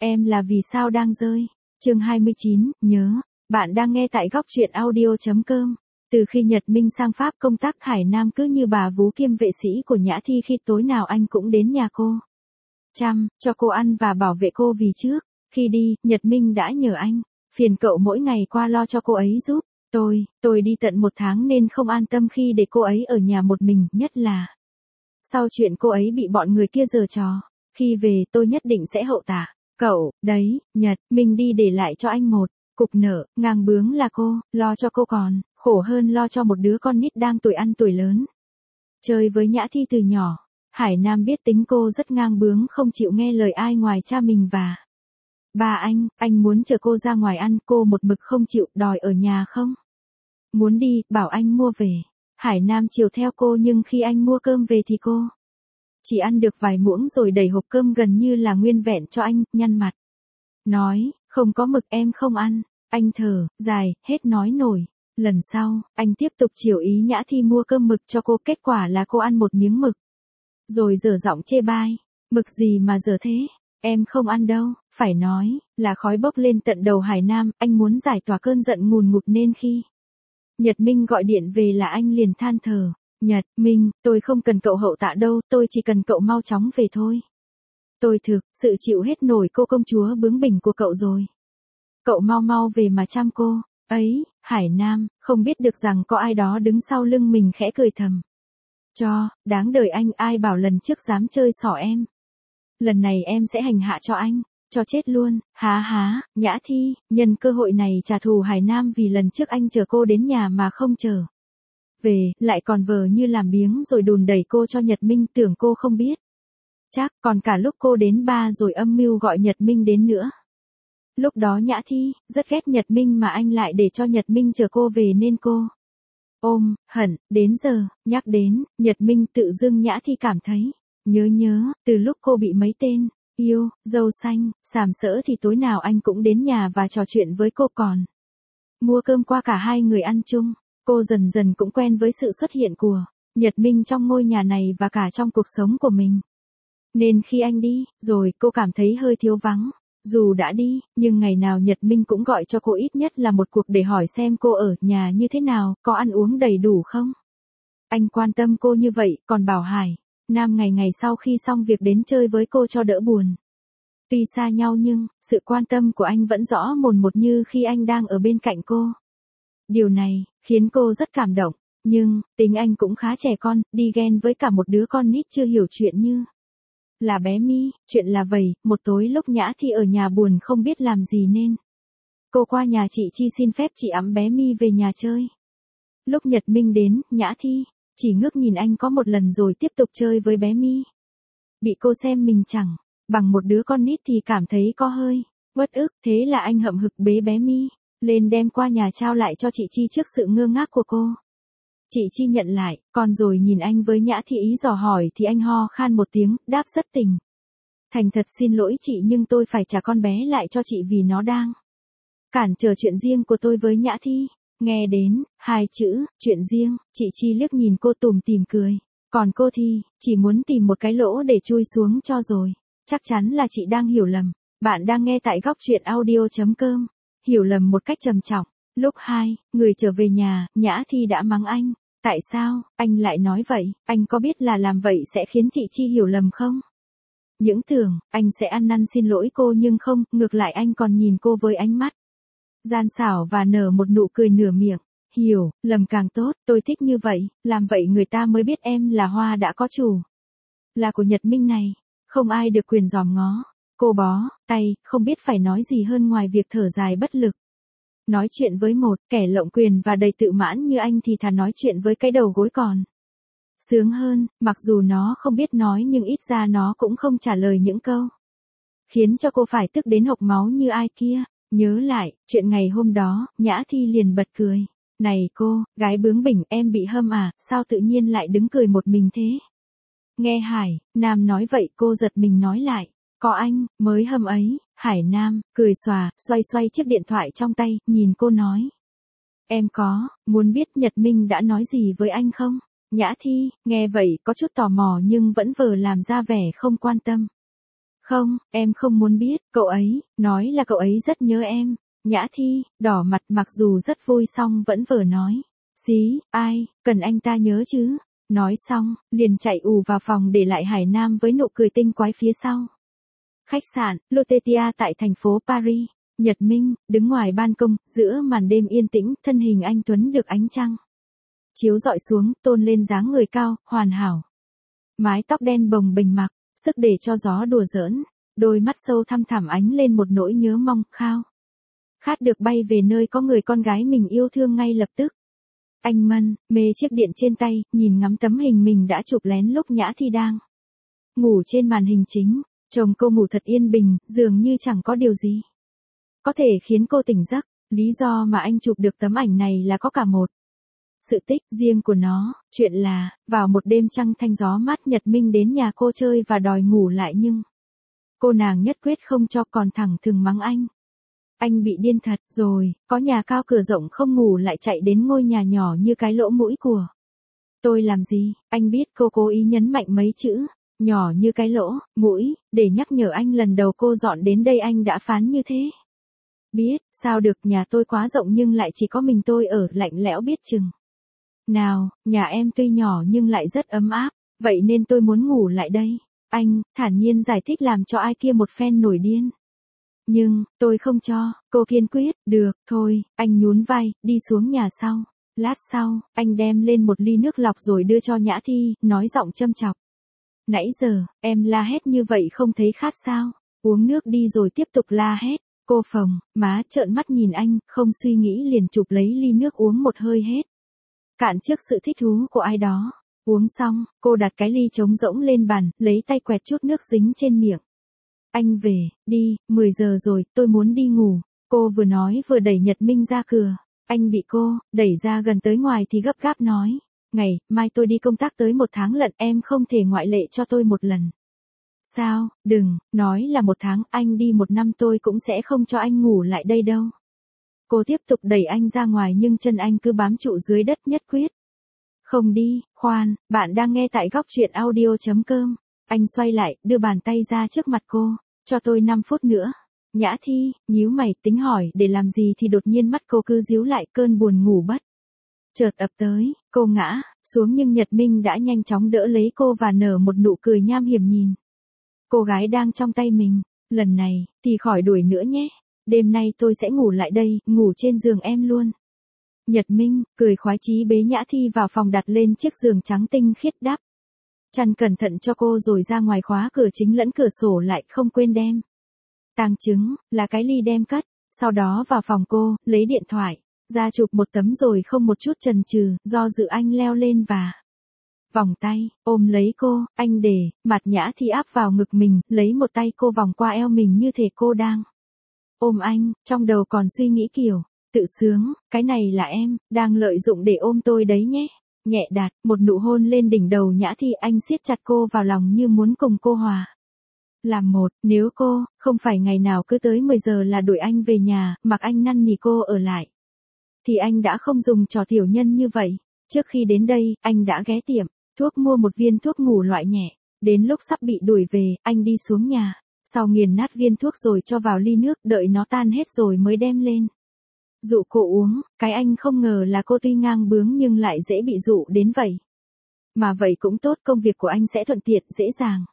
Em là vì sao đang rơi. Chương 29, nhớ. Bạn đang nghe tại góc truyện audio.com. Từ khi Nhật Minh sang Pháp công tác, Hải Nam cứ như bà vú kiêm vệ sĩ của Nhã Thi, khi tối nào anh cũng đến nhà cô. Chăm, cho cô ăn và bảo vệ cô. Vì trước khi đi, Nhật Minh đã nhờ anh, phiền cậu mỗi ngày qua lo cho cô ấy giúp. Tôi đi tận 1 tháng nên không an tâm khi để cô ấy ở nhà một mình, nhất là sau chuyện cô ấy bị bọn người kia giở trò. Khi về tôi nhất định sẽ hậu tạ. Cậu, đấy, Nhật Minh đi để lại cho anh một cục nợ, ngang bướng là cô, lo cho cô còn khổ hơn lo cho một đứa con nít đang tuổi ăn tuổi lớn. Chơi với Nhã Thi từ nhỏ, Hải Nam biết tính cô rất ngang bướng, không chịu nghe lời ai ngoài cha mình và ba anh muốn chở cô ra ngoài ăn, cô một mực không chịu, đòi ở nhà không muốn đi, bảo anh mua về. Hải Nam chiều theo cô, nhưng khi anh mua cơm về thì cô chỉ ăn được vài muỗng rồi đẩy hộp cơm gần như là nguyên vẹn cho anh, nhăn mặt nói, không có mực em không ăn. Anh thở dài, hết nói nổi. Lần sau, anh tiếp tục chiều ý Nhã Thi mua cơm mực cho cô, kết quả là cô ăn một miếng mực rồi dở giọng chê bai, mực gì mà dở thế, em không ăn đâu. Phải nói là khói bốc lên tận đầu Hải Nam. Anh muốn giải tỏa cơn giận ngùn ngụt nên khi Nhật Minh gọi điện về là anh liền than thở, Nhật Minh, tôi không cần cậu hậu tạ đâu, tôi chỉ cần cậu mau chóng về thôi. Tôi thực sự chịu hết nổi cô công chúa bướng bỉnh của cậu rồi. Cậu mau mau về mà chăm cô ấy. Hải Nam không biết được rằng có ai đó đứng sau lưng mình, khẽ cười thầm, cho đáng đời anh, ai bảo lần trước dám chơi xỏ em, lần này em sẽ hành hạ cho anh cho chết luôn. Há, Nhã Thi nhân cơ hội này trả thù Hải Nam vì lần trước anh chở cô đến nhà mà không chở về, lại còn vờ như làm biếng rồi đùn đẩy cô cho Nhật Minh, tưởng cô không biết. Chắc còn cả lúc cô đến ba rồi âm mưu gọi Nhật Minh đến nữa. Lúc đó Nhã Thi rất ghét Nhật Minh mà anh lại để cho Nhật Minh chở cô về nên cô ôm hận đến giờ. Nhắc đến Nhật Minh, tự dưng Nhã Thi cảm thấy nhớ từ lúc cô bị mấy tên yêu dâu xanh sàm sỡ thì tối nào anh cũng đến nhà và trò chuyện với cô, còn mua cơm qua cả hai người ăn chung. Cô dần dần cũng quen với sự xuất hiện của Nhật Minh trong ngôi nhà này và cả trong cuộc sống của mình. Nên khi anh đi rồi, cô cảm thấy hơi thiếu vắng. Dù đã đi, nhưng ngày nào Nhật Minh cũng gọi cho cô ít nhất là một cuộc để hỏi xem cô ở nhà như thế nào, có ăn uống đầy đủ không. Anh quan tâm cô như vậy, còn bảo Hải Nam ngày ngày sau khi xong việc đến chơi với cô cho đỡ buồn. Tuy xa nhau nhưng, sự quan tâm của anh vẫn rõ mồn một như khi anh đang ở bên cạnh cô. Điều này khiến cô rất cảm động, nhưng tính anh cũng khá trẻ con, đi ghen với cả một đứa con nít chưa hiểu chuyện như là bé My. Chuyện là vậy, một tối lúc Nhã Thi ở nhà buồn không biết làm gì nên cô qua nhà chị Chi xin phép chị ẵm bé My về nhà chơi. Lúc Nhật Minh đến, Nhã Thi chỉ ngước nhìn anh có một lần rồi tiếp tục chơi với bé My. Bị cô xem mình chẳng bằng một đứa con nít thì cảm thấy có hơi uất ức, thế là anh hậm hực bế bé My lên đem qua nhà trao lại cho chị Chi trước sự ngơ ngác của cô. Chị Chi nhận lại, còn rồi nhìn anh với Nhã Thi ý dò hỏi thì anh ho khan một tiếng, đáp rất tình thành thật, xin lỗi chị nhưng tôi phải trả con bé lại cho chị vì nó đang cản trở chuyện riêng của tôi với Nhã Thi. Nghe đến hai chữ chuyện riêng, chị Chi liếc nhìn cô tủm tỉm cười, còn cô thì chỉ muốn tìm một cái lỗ để chui xuống cho rồi. Chắc chắn là chị đang hiểu lầm. Bạn đang nghe tại góc truyện audio.com. Hiểu lầm một cách trầm trọng. Lúc hai người trở về nhà, Nhã Thi đã mắng anh. Tại sao anh lại nói vậy? Anh có biết là làm vậy sẽ khiến chị Chi hiểu lầm không? Những tưởng anh sẽ ăn năn xin lỗi cô nhưng không, ngược lại anh còn nhìn cô với ánh mắt gian xảo và nở một nụ cười nửa miệng. Hiểu lầm càng tốt, tôi thích như vậy, làm vậy người ta mới biết em là hoa đã có chủ, là của Nhật Minh này, không ai được quyền dòm ngó. Cô bó tay, không biết phải nói gì hơn ngoài việc thở dài bất lực. Nói chuyện với một kẻ lộng quyền và đầy tự mãn như anh thì thà nói chuyện với cái đầu gối còn sướng hơn. Mặc dù nó không biết nói nhưng ít ra nó cũng không trả lời những câu khiến cho cô phải tức đến hộc máu như ai kia. Nhớ lại chuyện ngày hôm đó, Nhã Thi liền bật cười. Này cô, gái bướng bỉnh, em bị hâm à, sao tự nhiên lại đứng cười một mình thế? Nghe Hải Nam nói vậy, cô giật mình nói lại, có anh mới hâm ấy. Hải Nam cười xòa, xoay xoay chiếc điện thoại trong tay, nhìn cô nói, em có muốn biết Nhật Minh đã nói gì với anh không? Nhã Thi nghe vậy có chút tò mò nhưng vẫn vờ làm ra vẻ không quan tâm. Không, em không muốn biết, cậu ấy, nói là cậu ấy rất nhớ em. Nhã Thi, đỏ mặt mặc dù rất vui song vẫn vờ nói. Xí, ai, cần anh ta nhớ chứ. Nói xong, liền chạy ù vào phòng để lại Hải Nam với nụ cười tinh quái phía sau. Khách sạn, Lotetia tại thành phố Paris. Nhật Minh, đứng ngoài ban công, giữa màn đêm yên tĩnh, thân hình anh Tuấn được ánh trăng chiếu dọi xuống, tôn lên dáng người cao, hoàn hảo. Mái tóc đen bồng bềnh mặc, sức để cho gió đùa giỡn, đôi mắt sâu thăm thẳm ánh lên một nỗi nhớ mong, khao khát được bay về nơi có người con gái mình yêu thương ngay lập tức. Anh Mân, mê chiếc điện trên tay, nhìn ngắm tấm hình mình đã chụp lén lúc Nhã Thi đang ngủ trên màn hình chính, chồng cô ngủ thật yên bình, dường như chẳng có điều gì có thể khiến cô tỉnh giấc. Lý do mà anh chụp được tấm ảnh này là có cả một sự tích riêng của nó. Chuyện là, vào một đêm trăng thanh gió mát, Nhật Minh đến nhà cô chơi và đòi ngủ lại nhưng cô nàng nhất quyết không cho, còn thẳng thừng mắng anh. Anh bị điên thật rồi, có nhà cao cửa rộng không ngủ lại chạy đến ngôi nhà nhỏ như cái lỗ mũi của tôi làm gì. Anh biết cô cố ý nhấn mạnh mấy chữ nhỏ như cái lỗ mũi để nhắc nhở anh lần đầu cô dọn đến đây anh đã phán như thế. Biết, sao được, nhà tôi quá rộng nhưng lại chỉ có mình tôi ở, lạnh lẽo biết chừng nào. Nhà em tuy nhỏ nhưng lại rất ấm áp, vậy nên tôi muốn ngủ lại đây. Anh thản nhiên giải thích làm cho ai kia một phen nổi điên. Nhưng, tôi không cho, cô kiên quyết. Được, thôi, anh nhún vai, đi xuống nhà sau. Lát sau, anh đem lên một ly nước lọc rồi đưa cho Nhã Thi, nói giọng châm chọc. Nãy giờ, em la hét như vậy không thấy khát sao? Uống nước đi rồi tiếp tục la hét. Cô phồng má trợn mắt nhìn anh, không suy nghĩ liền chụp lấy ly nước uống một hơi hết cạn trước sự thích thú của ai đó. Uống xong, cô đặt cái ly trống rỗng lên bàn, lấy tay quẹt chút nước dính trên miệng. Anh về, đi, 10 giờ rồi, tôi muốn đi ngủ. Cô vừa nói vừa đẩy Nhật Minh ra cửa. Anh bị cô đẩy ra gần tới ngoài thì gấp gáp nói. Ngày mai tôi đi công tác tới 1 tháng lận, em không thể ngoại lệ cho tôi một lần. Sao, đừng, nói là 1 tháng, anh đi 1 năm tôi cũng sẽ không cho anh ngủ lại đây đâu. Cô tiếp tục đẩy anh ra ngoài nhưng chân anh cứ bám trụ dưới đất nhất quyết. Không đi, khoan, bạn đang nghe tại góc truyện audio.com. Anh xoay lại, đưa bàn tay ra trước mặt cô. Cho tôi 5 phút nữa. Nhã Thi, nhíu mày, tính hỏi để làm gì thì đột nhiên mắt cô cứ díu lại, cơn buồn ngủ bất chợt ập tới, cô ngã xuống nhưng Nhật Minh đã nhanh chóng đỡ lấy cô và nở một nụ cười nham hiểm nhìn cô gái đang trong tay mình. Lần này, thì khỏi đuổi nữa nhé. Đêm nay tôi sẽ ngủ lại đây, ngủ trên giường em luôn. Nhật Minh, cười khoái chí bế Nhã Thi vào phòng, đặt lên chiếc giường trắng tinh khiết, đắp chăn cẩn thận cho cô rồi ra ngoài khóa cửa chính lẫn cửa sổ lại, không quên đem tang chứng, là cái ly đem cất. Sau đó vào phòng cô, lấy điện thoại ra chụp một tấm rồi không một chút chần chừ, do dự anh leo lên và vòng tay, ôm lấy cô. Anh để mặt Nhã Thi áp vào ngực mình, lấy một tay cô vòng qua eo mình như thể cô đang ôm anh, trong đầu còn suy nghĩ kiểu tự sướng, cái này là em đang lợi dụng để ôm tôi đấy nhé. Nhẹ đạt một nụ hôn lên đỉnh đầu Nhã Thi, anh siết chặt cô vào lòng như muốn cùng cô hòa làm một. Nếu cô không phải ngày nào cứ tới 10 giờ là đuổi anh về nhà, mặc anh năn nỉ cô ở lại, thì anh đã không dùng trò tiểu nhân như vậy. Trước khi đến đây, anh đã ghé tiệm thuốc mua một viên thuốc ngủ loại nhẹ. Đến lúc sắp bị đuổi về, anh đi xuống nhà, sau nghiền nát viên thuốc rồi cho vào ly nước, đợi nó tan hết rồi mới đem lên dụ cô uống. Cái anh không ngờ là cô tuy ngang bướng nhưng lại dễ bị dụ đến vậy. Mà vậy cũng tốt, công việc của anh sẽ thuận tiện, dễ dàng.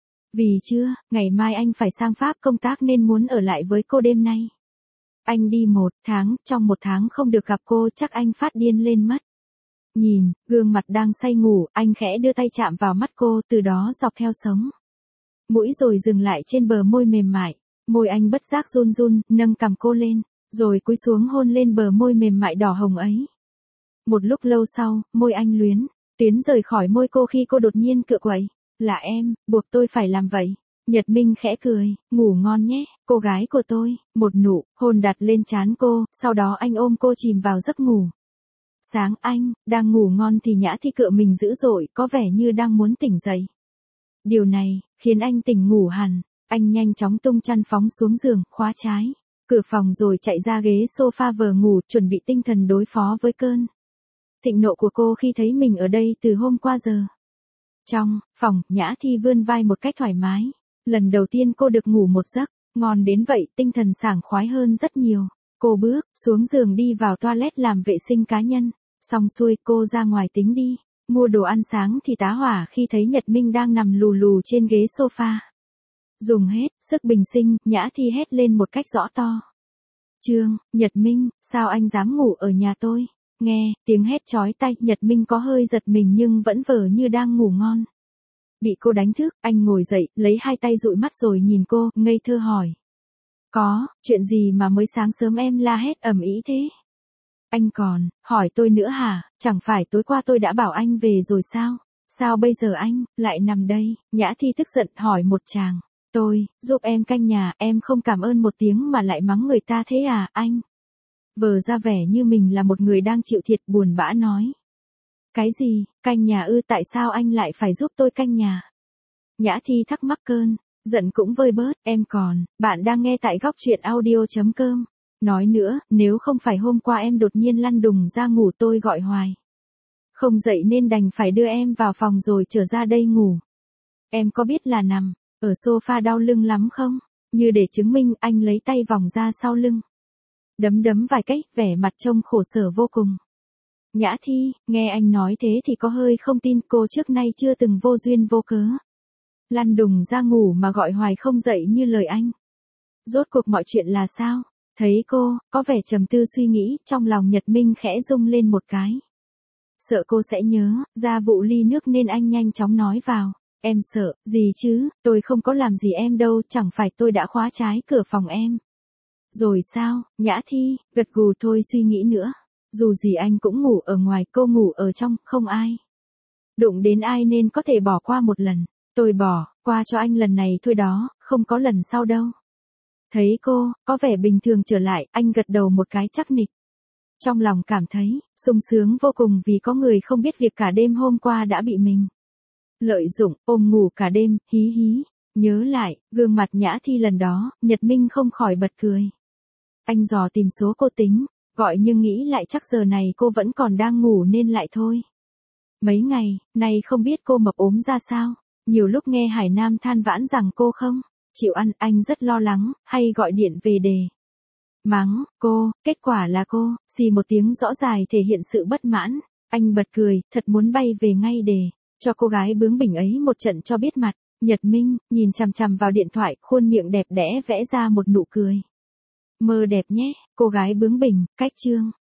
Vì chưa, ngày mai anh phải sang Pháp công tác nên muốn ở lại với cô đêm nay. Anh đi 1 tháng, trong 1 tháng không được gặp cô chắc anh phát điên lên mất. Nhìn gương mặt đang say ngủ, anh khẽ đưa tay chạm vào mắt cô, từ đó dọc theo sống mũi rồi dừng lại trên bờ môi mềm mại. Môi anh bất giác run run, nâng cằm cô lên, rồi cúi xuống hôn lên bờ môi mềm mại đỏ hồng ấy. Một lúc lâu sau, môi anh luyến tiến rời khỏi môi cô khi cô đột nhiên cựa quậy. Là em, buộc tôi phải làm vậy. Nhật Minh khẽ cười, ngủ ngon nhé, cô gái của tôi. Một nụ hôn đặt lên trán cô, sau đó anh ôm cô chìm vào giấc ngủ. Sáng anh đang ngủ ngon thì Nhã Thi cựa mình dữ dội, có vẻ như đang muốn tỉnh dậy. Điều này khiến anh tỉnh ngủ hẳn. Anh nhanh chóng tung chăn phóng xuống giường, khóa trái cửa phòng rồi chạy ra ghế sofa vờ ngủ, chuẩn bị tinh thần đối phó với cơn thịnh nộ của cô khi thấy mình ở đây từ hôm qua giờ. Trong phòng, Nhã Thi vươn vai một cách thoải mái, Lần đầu tiên cô được ngủ một giấc, ngon đến vậy, tinh thần sảng khoái hơn rất nhiều. Cô bước xuống giường đi vào toilet làm vệ sinh cá nhân. Xong xuôi cô ra ngoài tính đi, mua đồ ăn sáng thì tá hỏa khi thấy Nhật Minh đang nằm lù lù trên ghế sofa. Dùng hết sức bình sinh, Nhã Thi hét lên một cách rõ to. Trương, Nhật Minh, sao anh dám ngủ ở nhà tôi? Nghe tiếng hét chói tai, Nhật Minh có hơi giật mình nhưng vẫn vờ như đang ngủ ngon. Bị cô đánh thức, anh ngồi dậy, lấy hai tay dụi mắt rồi nhìn cô, ngây thơ hỏi. Có, chuyện gì mà mới sáng sớm em la hét ầm ĩ thế? Anh còn, hỏi tôi nữa hả, chẳng phải tối qua tôi đã bảo anh về rồi sao? Sao bây giờ anh, lại nằm đây? Nhã Thi tức giận hỏi một tràng. Tôi, giúp em canh nhà, em không cảm ơn một tiếng mà lại mắng người ta thế à, anh? Vờ ra vẻ như mình là một người đang chịu thiệt, buồn bã nói. Cái gì, canh nhà ư, tại sao anh lại phải giúp tôi canh nhà? Nhã Thi thắc mắc cơn giận cũng vơi bớt, em còn, bạn đang nghe tại góc truyện audio.com. Nói nữa, nếu không phải hôm qua em đột nhiên lăn đùng ra ngủ tôi gọi hoài. Không dậy nên đành phải đưa em vào phòng rồi trở ra đây ngủ. Em có biết là nằm ở sofa đau lưng lắm không? Như để chứng minh, anh lấy tay vòng ra sau lưng. Đấm vài cái, vẻ mặt trông khổ sở vô cùng. Nhã Thi, nghe anh nói thế thì có hơi không tin, cô trước nay chưa từng vô duyên vô cớ lăn đùng ra ngủ mà gọi hoài không dậy như lời anh. Rốt cuộc mọi chuyện là sao? Thấy cô, có vẻ trầm tư suy nghĩ, trong lòng Nhật Minh khẽ rung lên một cái. Sợ cô sẽ nhớ ra vụ ly nước nên anh nhanh chóng nói vào. Em sợ, gì chứ, tôi không có làm gì em đâu, chẳng phải tôi đã khóa trái cửa phòng em. Rồi sao, Nhã Thi, gật gù thôi suy nghĩ nữa. Dù gì anh cũng ngủ ở ngoài, cô ngủ ở trong, không ai đụng đến ai nên có thể bỏ qua một lần. Tôi bỏ qua cho anh lần này thôi đó, không có lần sau đâu. Thấy cô, có vẻ bình thường trở lại, anh gật đầu một cái chắc nịch. Trong lòng cảm thấy, sung sướng vô cùng vì có người không biết việc cả đêm hôm qua đã bị mình lợi dụng, ôm ngủ cả đêm, hí hí. Nhớ lại, gương mặt Nhã Thi lần đó, Nhật Minh không khỏi bật cười. Anh dò tìm số cô tính, gọi nhưng nghĩ lại chắc giờ này cô vẫn còn đang ngủ nên lại thôi. Mấy ngày nay không biết cô mập ốm ra sao, nhiều lúc nghe Hải Nam than vãn rằng cô không chịu ăn, anh rất lo lắng, hay gọi điện về đề mắng cô, kết quả là cô xì một tiếng rõ dài thể hiện sự bất mãn. Anh bật cười, thật muốn bay về ngay để cho cô gái bướng bỉnh ấy một trận cho biết mặt. Nhật Minh nhìn chằm chằm vào điện thoại, khuôn miệng đẹp đẽ vẽ ra một nụ cười. Mơ đẹp nhé, cô gái bướng bỉnh, cách chương.